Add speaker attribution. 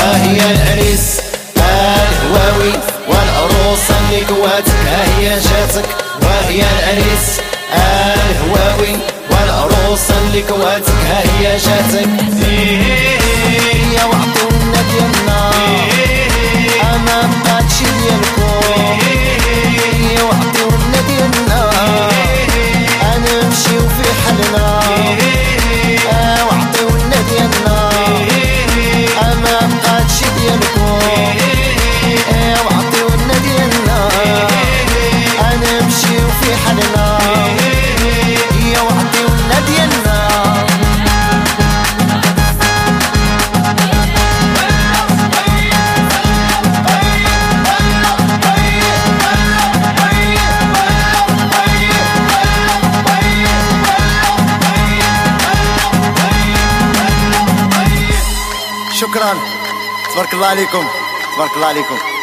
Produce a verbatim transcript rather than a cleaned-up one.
Speaker 1: وهي العريس الهواوي والعروسة اللي كواتك هي جاتك. وهي العريس الهواوي والعروسة اللي كواتك هي جاتك. يا وعطونا ديالنا أنا بقاتشي ديالكم. يا وعطونا ديالنا أنا نمشيو في حالنا. وعطونا ديالنا أنا بقاتشي ديالكم. وعطونا ديالنا أنا نمشيو في حالنا. يا وعطونا ديالنا شكرا. تبارك الله عليكم، تبارك الله عليكم.